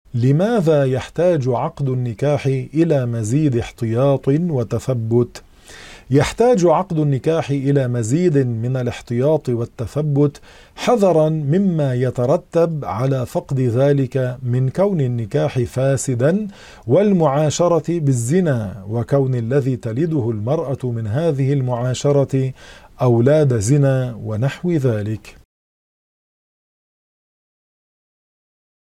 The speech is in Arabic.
لماذا يحتاج عقد النكاح إلى مزيد احتياط وتثبت؟ يحتاج عقد النكاح إلى مزيد من الاحتياط والتثبت حذرا مما يترتب على فقد ذلك من كون النكاح فاسدا والمعاشرة بالزنا، وكون الذي تلده المرأة من هذه المعاشرة أولاد زنا ونحو ذلك.